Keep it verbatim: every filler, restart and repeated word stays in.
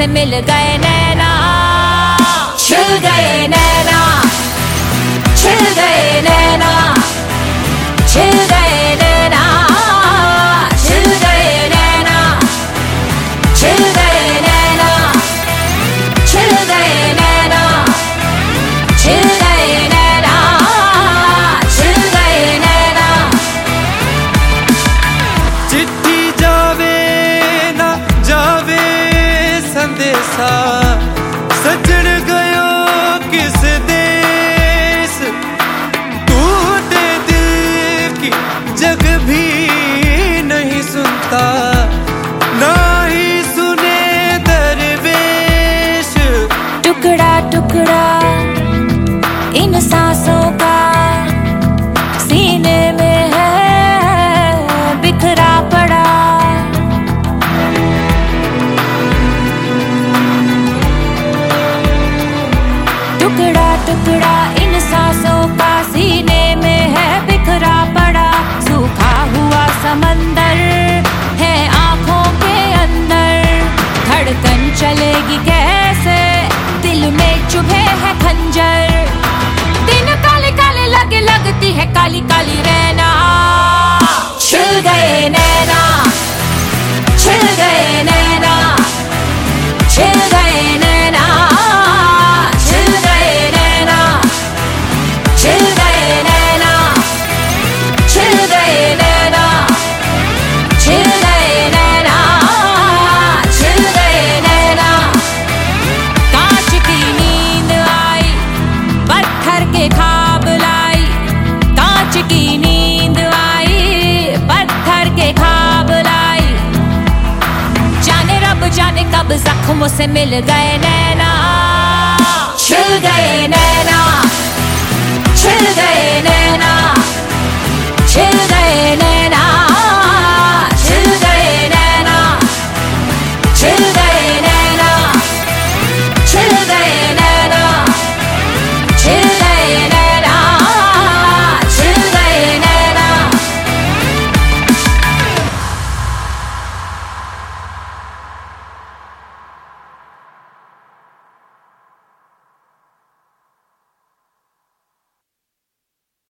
से मिल गए नैना, छिल गए नैना, छिल गए नैना, छिल गए नैना, छिल गए नैना, छिल गए नैना, छिल गए नैना, छिल गए नैना, छिल गए नैना। चिट्ठी जावे ना जावे संदेशा, सजण गयो किस देश, तू दे दिल की जग भी नहीं सुनता, ना ही सुने दरवेश। टुकड़ा टुकड़ा इन सांसों का सीने में है बिखरा पड़ा, टुकड़ा टुकड़ा इन सांसों का सीने में है बिखरा पड़ा। सूखा हुआ समंदर है आंखों के अंदर, धड़कन चलेगी कैसे दिल में चुभे है खंजर। दिन काले काले लगे लगती है काली काली रैना, छिल गए नैना, छिल गए नैना, छिल गए नैना, छिल गए नैना, छिल गए नैना, छिल गए नैना, छिल गए नैना, छिल गए नैना। कांच की नींद आई पत्थर के ख्वाब लाई, कांच की नींद आई पत्थर के ख्वाब लाई। जाने रब जाने कब जख्मों से मिल गए नैना, छिल गए नैना, छिल गए नैना, छिल गए नैना, छिल गए नैना, छिल गए नैना, छिल गए नैना, छिल